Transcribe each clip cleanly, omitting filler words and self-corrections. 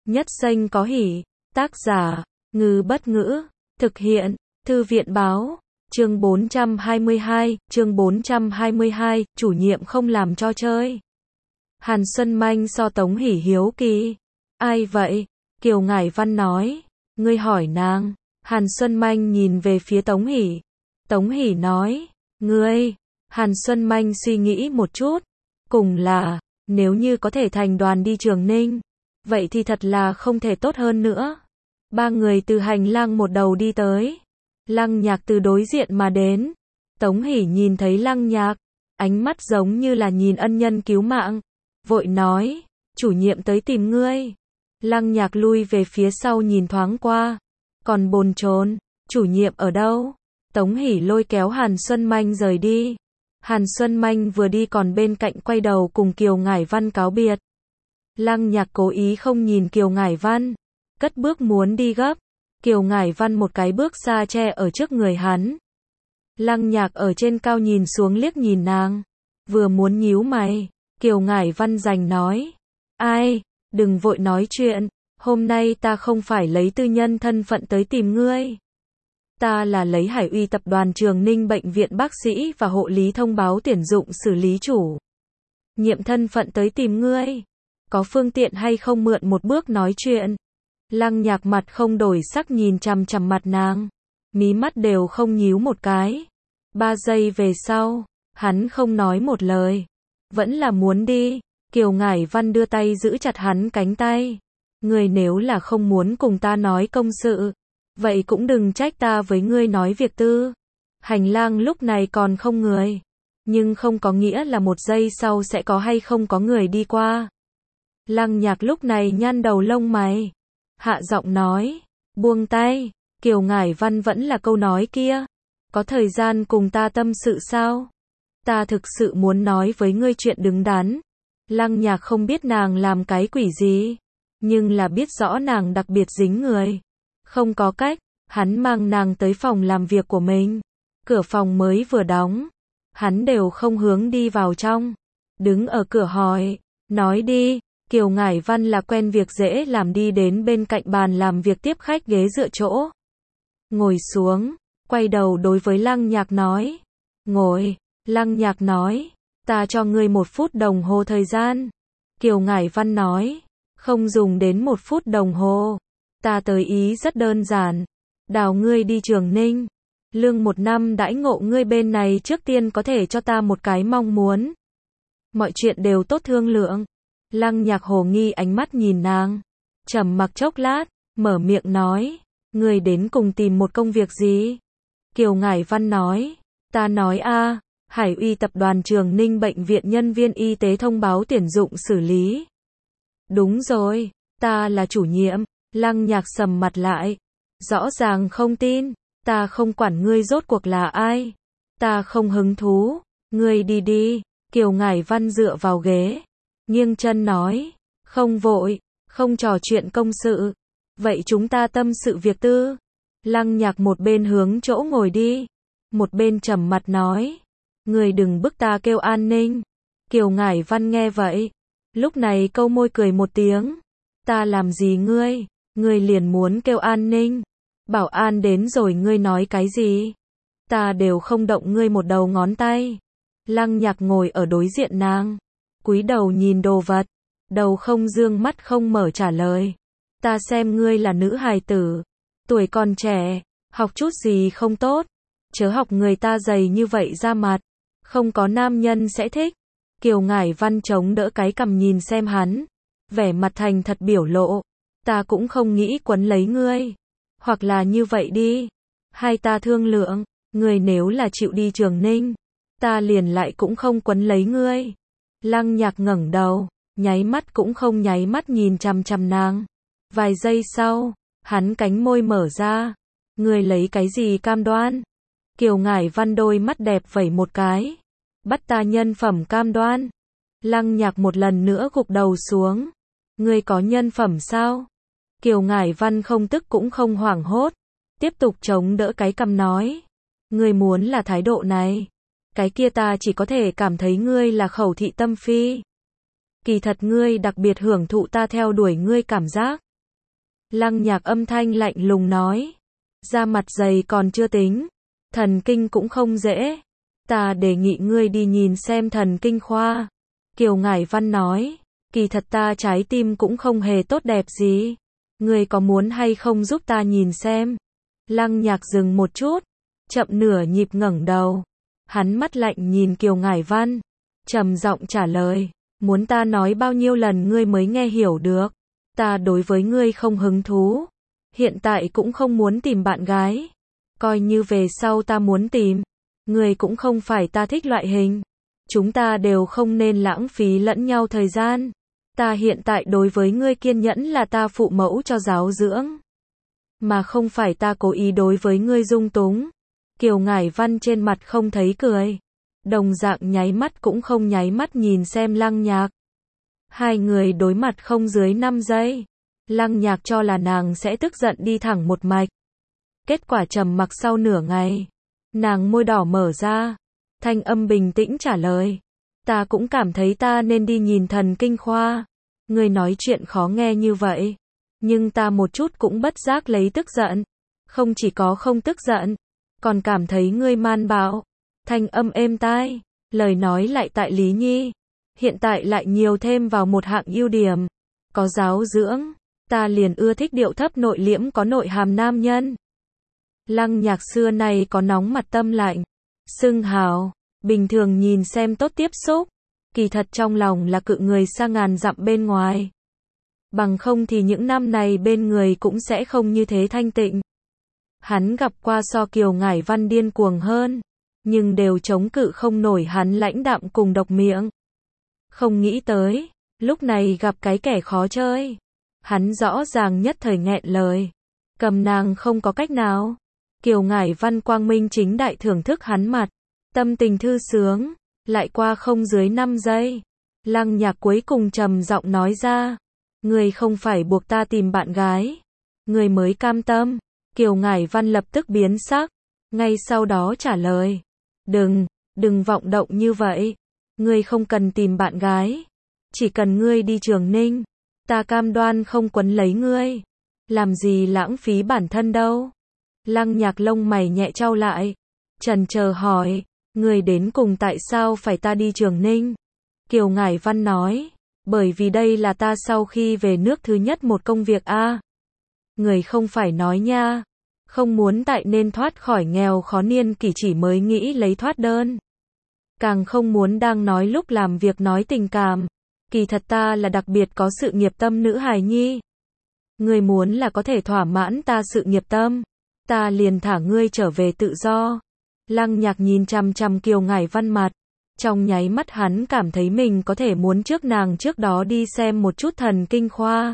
Nhất danh có hỷ. Tác giả, Ngư Bất Ngữ. Thực hiện, Thư viện báo. Chương 422, chương 422, chủ nhiệm không làm cho chơi. Hàn Xuân Manh so Tống Hỷ hiếu kỳ. Ai vậy? Kiều Ngải Văn nói. Ngươi hỏi nàng. Hàn Xuân Manh nhìn về phía Tống Hỷ. Tống Hỷ nói. Ngươi. Hàn Xuân Manh suy nghĩ một chút. Cùng là, nếu như có thể thành đoàn đi Trường Ninh, vậy thì thật là không thể tốt hơn nữa. Ba người từ hành lang một đầu đi tới. Lăng Nhạc từ đối diện mà đến. Tống Hỷ nhìn thấy Lăng Nhạc, ánh mắt giống như là nhìn ân nhân cứu mạng. Vội nói, chủ nhiệm tới tìm ngươi. Lăng Nhạc lui về phía sau nhìn thoáng qua. Còn bồn chồn, chủ nhiệm ở đâu? Tống Hỷ lôi kéo Hàn Xuân Manh rời đi. Hàn Xuân Manh vừa đi còn bên cạnh quay đầu cùng Kiều Ngải Văn cáo biệt. Lăng Nhạc cố ý không nhìn Kiều Ngải Văn, cất bước muốn đi gấp. Kiều Ngải Văn một cái bước xa che ở trước người hắn. Lăng Nhạc ở trên cao nhìn xuống liếc nhìn nàng, vừa muốn nhíu mày, Kiều Ngải Văn giành nói. Ai, đừng vội nói chuyện, hôm nay ta không phải lấy tư nhân thân phận tới tìm ngươi. Ta là lấy Hải Uy tập đoàn Trường Ninh bệnh viện bác sĩ và hộ lý thông báo tuyển dụng xử lý chủ nhiệm thân phận tới tìm ngươi. Có phương tiện hay không mượn một bước nói chuyện? Lăng Nhạc mặt không đổi sắc nhìn chằm chằm mặt nàng, mí mắt đều không nhíu một cái. 3 giây về sau, hắn không nói một lời, vẫn là muốn đi. Kiều Ngải Văn đưa tay giữ chặt hắn cánh tay. Ngươi nếu là không muốn cùng ta nói công sự, vậy cũng đừng trách ta với ngươi nói việc tư. Hành lang lúc này còn không người, nhưng không có nghĩa là một giây sau sẽ có hay không có người đi qua. Lăng Nhạc lúc này nhăn đầu lông mày, hạ giọng nói, buông tay. Kiều Ngải Văn vẫn là câu nói kia, có thời gian cùng ta tâm sự sao? Ta thực sự muốn nói với ngươi chuyện đứng đắn. Lăng Nhạc không biết nàng làm cái quỷ gì, nhưng là biết rõ nàng đặc biệt dính người. Không có cách, hắn mang nàng tới phòng làm việc của mình. Cửa phòng mới vừa đóng, hắn đều không hướng đi vào trong, đứng ở cửa hỏi, nói đi. Kiều Ngải Văn là quen việc dễ làm, đi đến bên cạnh bàn làm việc tiếp khách ghế dựa chỗ. Ngồi xuống, quay đầu đối với Lăng Nhạc nói. Ngồi. Lăng Nhạc nói, ta cho ngươi 1 phút đồng hồ thời gian. Kiều Ngải Văn nói, không dùng đến 1 phút đồng hồ. Ta tới ý rất đơn giản, đào ngươi đi Trường Ninh. Lương 1 năm đãi ngộ ngươi bên này trước tiên có thể cho ta một cái mong muốn. Mọi chuyện đều tốt thương lượng. Lăng Nhạc hồ nghi ánh mắt nhìn nàng, trầm mặc chốc lát, mở miệng nói, ngươi đến cùng tìm một công việc gì? Kiều Ngải Văn nói, ta nói Hải Uy tập đoàn Trường Ninh bệnh viện nhân viên y tế thông báo tuyển dụng xử lý. Đúng rồi, ta là chủ nhiệm. Lăng Nhạc sầm mặt lại, rõ ràng không tin. Ta không quản ngươi rốt cuộc là ai, ta không hứng thú, ngươi đi đi. Kiều Ngải Văn dựa vào ghế, nghiêng chân nói, không vội, không trò chuyện công sự, vậy chúng ta tâm sự việc tư. Lăng Nhạc một bên hướng chỗ ngồi đi, một bên trầm mặt nói, ngươi đừng bức ta kêu an ninh. Kiều Ngải Văn nghe vậy, lúc này câu môi cười một tiếng, ta làm gì ngươi, ngươi liền muốn kêu an ninh. Bảo an đến rồi ngươi nói cái gì? Ta đều không động ngươi một đầu ngón tay. Lăng Nhạc ngồi ở đối diện nàng, cúi đầu nhìn đồ vật, đầu không dương mắt không mở trả lời. Ta xem ngươi là nữ hài tử, tuổi còn trẻ, học chút gì không tốt, chớ học người ta dày như vậy ra mặt, không có nam nhân sẽ thích. Kiều Ngải Văn chống đỡ cái cằm nhìn xem hắn, vẻ mặt thành thật biểu lộ, ta cũng không nghĩ quấn lấy ngươi. Hoặc là như vậy đi, hai ta thương lượng, ngươi nếu là chịu đi Trường Ninh, ta liền lại cũng không quấn lấy ngươi. Lăng Nhạc ngẩng đầu, nháy mắt cũng không nháy mắt nhìn chằm chằm nàng. Vài giây sau, hắn cánh môi mở ra, ngươi lấy cái gì cam đoan? Kiều Ngải Văn đôi mắt đẹp vẩy một cái, bắt ta nhân phẩm cam đoan. Lăng Nhạc một lần nữa gục đầu xuống, ngươi có nhân phẩm sao? Kiều Ngải Văn không tức cũng không hoảng hốt, tiếp tục chống đỡ cái cằm nói, ngươi muốn là thái độ này, cái kia ta chỉ có thể cảm thấy ngươi là khẩu thị tâm phi. Kỳ thật ngươi đặc biệt hưởng thụ ta theo đuổi ngươi cảm giác. Lăng Nhạc âm thanh lạnh lùng nói. Da mặt dày còn chưa tính, thần kinh cũng không dễ. Ta đề nghị ngươi đi nhìn xem thần kinh khoa. Kiều Ngải Văn nói. Kỳ thật ta trái tim cũng không hề tốt đẹp gì. Ngươi có muốn hay không giúp ta nhìn xem? Lăng Nhạc dừng một chút, chậm nửa nhịp ngẩng đầu. Hắn mắt lạnh nhìn Kiều Ngải Văn, trầm giọng trả lời. Muốn ta nói bao nhiêu lần ngươi mới nghe hiểu được? Ta đối với ngươi không hứng thú. Hiện tại cũng không muốn tìm bạn gái. Coi như về sau ta muốn tìm. Ngươi cũng không phải ta thích loại hình. Chúng ta đều không nên lãng phí lẫn nhau thời gian. Ta hiện tại đối với ngươi kiên nhẫn là ta phụ mẫu cho giáo dưỡng. Mà không phải ta cố ý đối với ngươi dung túng. Kiều Ngải Văn trên mặt không thấy cười. Đồng dạng nháy mắt cũng không nháy mắt nhìn xem Lăng Nhạc. Hai người đối mặt không dưới 5 giây. Lăng Nhạc cho là nàng sẽ tức giận đi thẳng một mạch. Kết quả trầm mặc sau nửa ngày. Nàng môi đỏ mở ra. Thanh âm bình tĩnh trả lời. Ta cũng cảm thấy ta nên đi nhìn thần kinh khoa. Ngươi nói chuyện khó nghe như vậy. Nhưng ta một chút cũng bất giác lấy tức giận. Không chỉ có không tức giận, còn cảm thấy ngươi man bạo. Thanh âm êm tai, lời nói lại tại lý nhi. Hiện tại lại nhiều thêm vào một hạng ưu điểm. Có giáo dưỡng, ta liền ưa thích điệu thấp nội liễm có nội hàm nam nhân. Lăng Nhạc xưa này có nóng mặt tâm lạnh. Xưng hào, bình thường nhìn xem tốt tiếp xúc. Kỳ thật trong lòng là cự người xa ngàn dặm bên ngoài. Bằng không thì những năm này bên người cũng sẽ không như thế thanh tịnh. Hắn gặp qua so Kiều Ngải Văn điên cuồng hơn, nhưng đều chống cự không nổi hắn lãnh đạm cùng độc miệng. Không nghĩ tới, lúc này gặp cái kẻ khó chơi. Hắn rõ ràng nhất thời nghẹn lời. Cầm nàng không có cách nào. Kiều Ngải Văn quang minh chính đại thưởng thức hắn mặt. Tâm tình thư sướng. Lại qua không dưới 5 giây. Lăng Nhạc cuối cùng trầm giọng nói ra. Ngươi không phải buộc ta tìm bạn gái. Ngươi mới cam tâm. Kiều Ngải Văn lập tức biến sắc. Ngay sau đó trả lời. Đừng vọng động như vậy. Ngươi không cần tìm bạn gái. Chỉ cần ngươi đi Trường Ninh. Ta cam đoan không quấn lấy ngươi. Làm gì lãng phí bản thân đâu. Lăng Nhạc lông mày nhẹ chau lại. Chần chờ hỏi. Ngươi đến cùng tại sao phải ta đi Trường Ninh? Kiều Ngải Văn nói. Bởi vì đây là ta sau khi về nước thứ nhất một công việc a. Người không phải nói nha. Không muốn tại nên thoát khỏi nghèo khó niên kỷ chỉ mới nghĩ lấy thoát đơn. Càng không muốn đang nói lúc làm việc nói tình cảm. Kỳ thật ta là đặc biệt có sự nghiệp tâm nữ hài nhi. Ngươi muốn là có thể thỏa mãn ta sự nghiệp tâm. Ta liền thả ngươi trở về tự do. Lăng Nhạc nhìn chằm chằm Kiều Ngải Văn mặt. Trong nháy mắt hắn cảm thấy mình có thể muốn trước nàng trước đó đi xem một chút thần kinh khoa.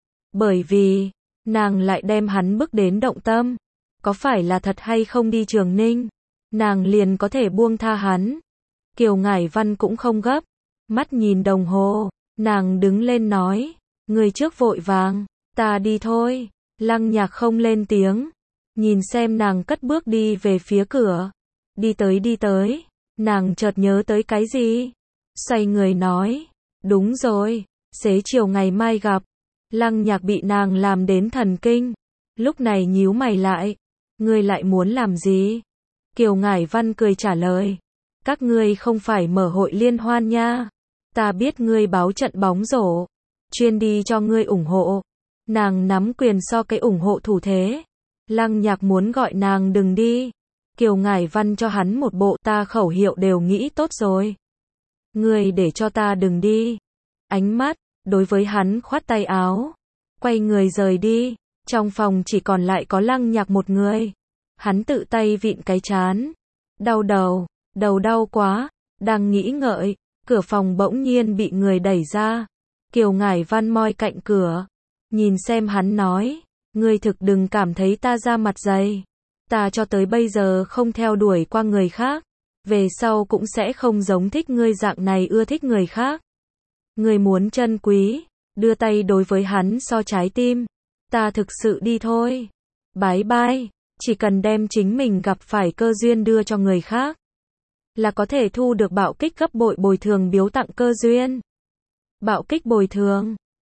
Bởi vì, nàng lại đem hắn bức đến động tâm. Có phải là thật hay không đi Trường Ninh? Nàng liền có thể buông tha hắn. Kiều Ngải Văn cũng không gấp. Mắt nhìn đồng hồ, nàng đứng lên nói. Người trước vội vàng, ta đi thôi. Lăng Nhạc không lên tiếng. Nhìn xem nàng cất bước đi về phía cửa. Đi tới. Nàng chợt nhớ tới cái gì? Xoay người nói. Đúng rồi, xế chiều ngày mai gặp. Lăng Nhạc bị nàng làm đến thần kinh. Lúc này nhíu mày lại. Ngươi lại muốn làm gì? Kiều Ngải Văn cười trả lời. Các ngươi không phải mở hội liên hoan nha. Ta biết ngươi báo trận bóng rổ. Chuyên đi cho ngươi ủng hộ. Nàng nắm quyền so cái ủng hộ thủ thế. Lăng Nhạc muốn gọi nàng đừng đi. Kiều Ngải Văn cho hắn một bộ ta khẩu hiệu đều nghĩ tốt rồi. Ngươi để cho ta đừng đi. Ánh mắt, đối với hắn khoát tay áo. Quay người rời đi. Trong phòng chỉ còn lại có Lăng Nhạc một người. Hắn tự tay vịn cái trán. Đau đầu đau quá. Đang nghĩ ngợi, cửa phòng bỗng nhiên bị người đẩy ra. Kiều Ngải Văn moi cạnh cửa. Nhìn xem hắn nói. Ngươi thực đừng cảm thấy ta ra mặt dày. Ta cho tới bây giờ không theo đuổi qua người khác. Về sau cũng sẽ không giống thích ngươi dạng này ưa thích người khác. Ngươi muốn trân quý. Đưa tay đối với hắn so trái tim. Ta thực sự đi thôi. Bye bye. Chỉ cần đem chính mình gặp phải cơ duyên đưa cho người khác. Là có thể thu được bạo kích gấp bội bồi thường biếu tặng cơ duyên. Bạo kích bồi thường.